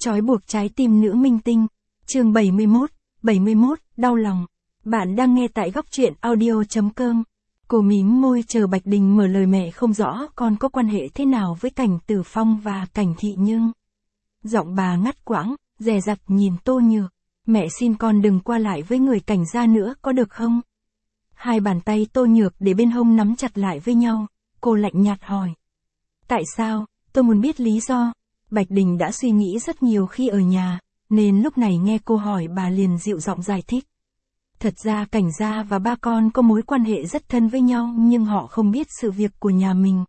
Trói buộc trái tim nữ minh tinh. Chương 71, đau lòng. Bạn đang nghe tại góc truyện audio.com. Cô mím môi chờ Bạch Đình mở lời. Mẹ không rõ con có quan hệ thế nào với Cảnh Tử Phong và Cảnh Thị Nhưng. Giọng bà ngắt quãng, dè dặt nhìn Tô Nhược. Mẹ xin con đừng qua lại với người Cảnh gia nữa có được không? Hai bàn tay Tô Nhược để bên hông nắm chặt lại với nhau, cô lạnh nhạt hỏi. Tại sao? Tôi muốn biết lý do. Bạch Đình đã suy nghĩ rất nhiều khi ở nhà, nên lúc này nghe cô hỏi bà liền dịu giọng giải thích. Thật ra Cảnh gia và ba con có mối quan hệ rất thân với nhau nhưng họ không biết sự việc của nhà mình.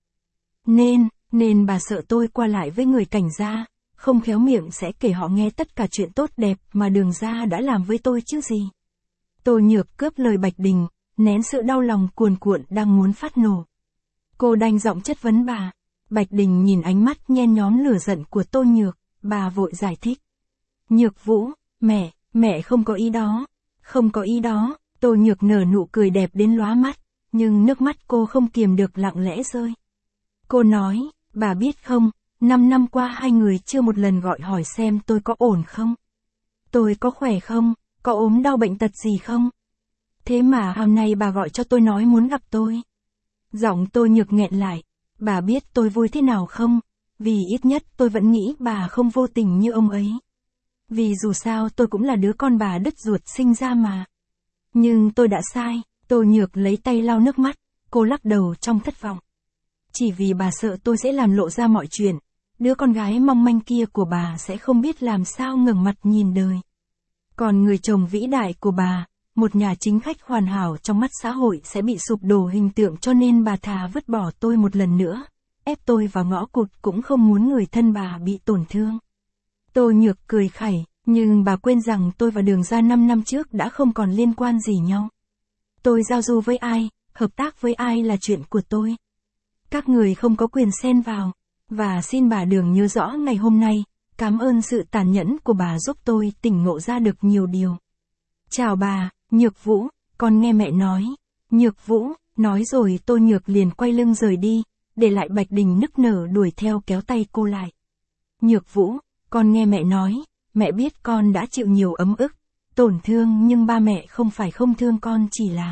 Nên bà sợ tôi qua lại với người Cảnh gia, không khéo miệng sẽ kể họ nghe tất cả chuyện tốt đẹp mà Đường gia đã làm với tôi chứ gì. Tô Nhược cướp lời Bạch Đình, nén sự đau lòng cuồn cuộn đang muốn phát nổ. Cô đanh giọng chất vấn bà. Bạch Đình nhìn ánh mắt nhen nhóm lửa giận của Tô Nhược, bà vội giải thích. Nhược Vũ, mẹ không có ý đó. Không có ý đó. Tô Nhược nở nụ cười đẹp đến lóa mắt, nhưng nước mắt cô không kiềm được lặng lẽ rơi. Cô nói, bà biết không, 5 năm qua hai người chưa một lần gọi hỏi xem tôi có ổn không? Tôi có khỏe không? Có ốm đau bệnh tật gì không? Thế mà hôm nay bà gọi cho tôi nói muốn gặp tôi. Giọng Tô Nhược nghẹn lại. Bà biết tôi vui thế nào không? Vì ít nhất tôi vẫn nghĩ bà không vô tình như ông ấy. Vì dù sao tôi cũng là đứa con bà đứt ruột sinh ra mà. Nhưng tôi đã sai. Tô Nhược lấy tay lau nước mắt, cô lắc đầu trong thất vọng. Chỉ vì bà sợ tôi sẽ làm lộ ra mọi chuyện, đứa con gái mong manh kia của bà sẽ không biết làm sao ngẩng mặt nhìn đời. Còn người chồng vĩ đại của bà, một nhà chính khách hoàn hảo trong mắt xã hội sẽ bị sụp đổ hình tượng, cho nên bà thà vứt bỏ tôi một lần nữa, ép tôi vào ngõ cụt cũng không muốn người thân bà bị tổn thương. Tô Nhược cười khẩy, nhưng bà quên rằng tôi và Đường gia 5 năm trước đã không còn liên quan gì nhau. Tôi giao du với ai, hợp tác với ai là chuyện của tôi. Các người không có quyền xen vào, và xin bà Đường nhớ rõ ngày hôm nay, cảm ơn sự tàn nhẫn của bà giúp tôi tỉnh ngộ ra được nhiều điều. Chào bà, Nhược Vũ, con nghe mẹ nói. Nhược Vũ, nói rồi Tô Nhược liền quay lưng rời đi, để lại Bạch Đình nức nở đuổi theo kéo tay cô lại. Nhược Vũ, con nghe mẹ nói, mẹ biết con đã chịu nhiều ấm ức, tổn thương nhưng ba mẹ không phải không thương con,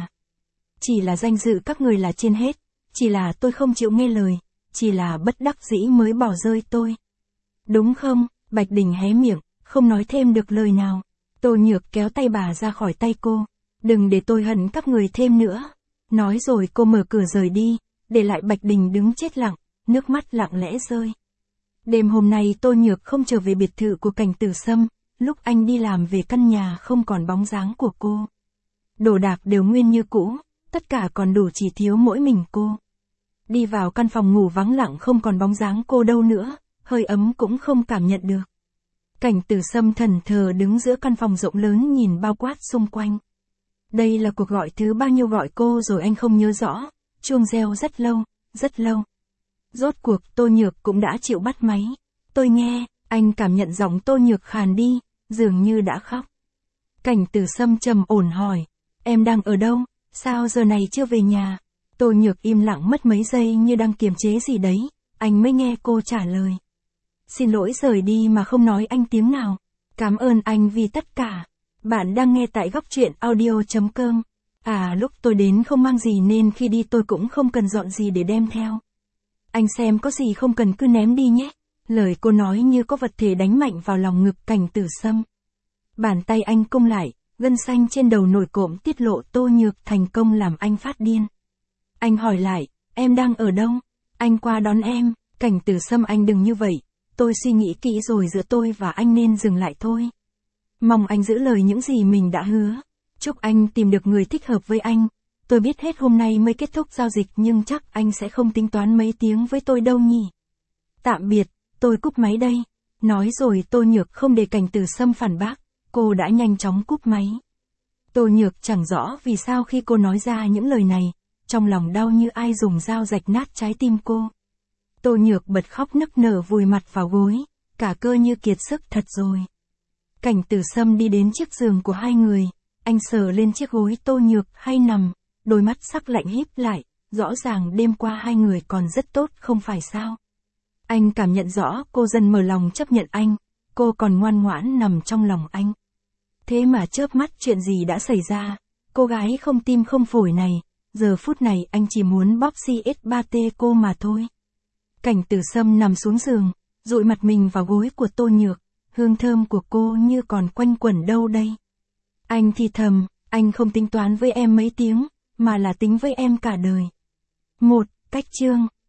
chỉ là danh dự các người là trên hết, chỉ là tôi không chịu nghe lời, chỉ là bất đắc dĩ mới bỏ rơi tôi. Đúng không? Bạch Đình hé miệng, không nói thêm được lời nào. Tô Nhược kéo tay bà ra khỏi tay cô. Đừng để tôi hận các người thêm nữa. Nói rồi cô mở cửa rời đi, để lại Bạch Đình đứng chết lặng, nước mắt lặng lẽ rơi. Đêm hôm nay Tô Nhược không trở về biệt thự của Cảnh Tử Sâm, lúc anh đi làm về căn nhà không còn bóng dáng của cô. Đồ đạc đều nguyên như cũ, tất cả còn đủ chỉ thiếu mỗi mình cô. Đi vào căn phòng ngủ vắng lặng không còn bóng dáng cô đâu nữa, hơi ấm cũng không cảm nhận được. Cảnh Tử Sâm thẫn thờ đứng giữa căn phòng rộng lớn nhìn bao quát xung quanh. Đây là cuộc gọi thứ bao nhiêu gọi cô rồi anh không nhớ rõ, chuông reo rất lâu. Rốt cuộc Tô Nhược cũng đã chịu bắt máy. Tôi nghe, anh cảm nhận giọng Tô Nhược khàn đi, dường như đã khóc. Cảnh Tử Sâm trầm ổn hỏi, em đang ở đâu, sao giờ này chưa về nhà? Tô Nhược im lặng mất mấy giây như đang kiềm chế gì đấy, anh mới nghe cô trả lời. Xin lỗi rời đi mà không nói anh tiếng nào. Cảm ơn anh vì tất cả. Bạn đang nghe tại góc truyện audio.com. Lúc tôi đến không mang gì nên khi đi tôi cũng không cần dọn gì để đem theo. Anh xem có gì không cần cứ ném đi nhé. Lời cô nói như có vật thể đánh mạnh vào lòng ngực Cảnh Tử Sâm. Bàn tay anh cung lại, gân xanh trên đầu nổi cộm tiết lộ Tô Nhược thành công làm anh phát điên. Anh hỏi lại, em đang ở đâu? Anh qua đón em. Cảnh Tử Sâm, anh đừng như vậy. Tôi suy nghĩ kỹ rồi, giữa tôi và anh nên dừng lại thôi. Mong anh giữ lời những gì mình đã hứa. Chúc anh tìm được người thích hợp với anh. Tôi biết hết hôm nay mới kết thúc giao dịch nhưng chắc anh sẽ không tính toán mấy tiếng với tôi đâu nhỉ. Tạm biệt, tôi cúp máy đây. Nói rồi Tô Nhược không để Cảnh Tử Sâm phản bác, cô đã nhanh chóng cúp máy. Tô Nhược chẳng rõ vì sao khi cô nói ra những lời này, trong lòng đau như ai dùng dao rạch nát trái tim cô. Tô Nhược bật khóc nức nở vùi mặt vào gối, cả cơ như kiệt sức thật rồi. Cảnh Tử Sâm đi đến chiếc giường của hai người, anh sờ lên chiếc gối Tô Nhược hay nằm, đôi mắt sắc lạnh híp lại, rõ ràng đêm qua hai người còn rất tốt không phải sao. Anh cảm nhận rõ cô dần mở lòng chấp nhận anh, cô còn ngoan ngoãn nằm trong lòng anh. Thế mà chớp mắt chuyện gì đã xảy ra, cô gái không tim không phổi này, giờ phút này anh chỉ muốn bóp CS3T cô mà thôi. Cảnh Tử Sâm nằm xuống giường, dụi mặt mình vào gối của Tô Nhược, hương thơm của cô như còn quanh quẩn đâu đây. Anh thì thầm, anh không tính toán với em mấy tiếng, mà là tính với em cả đời. Cách chương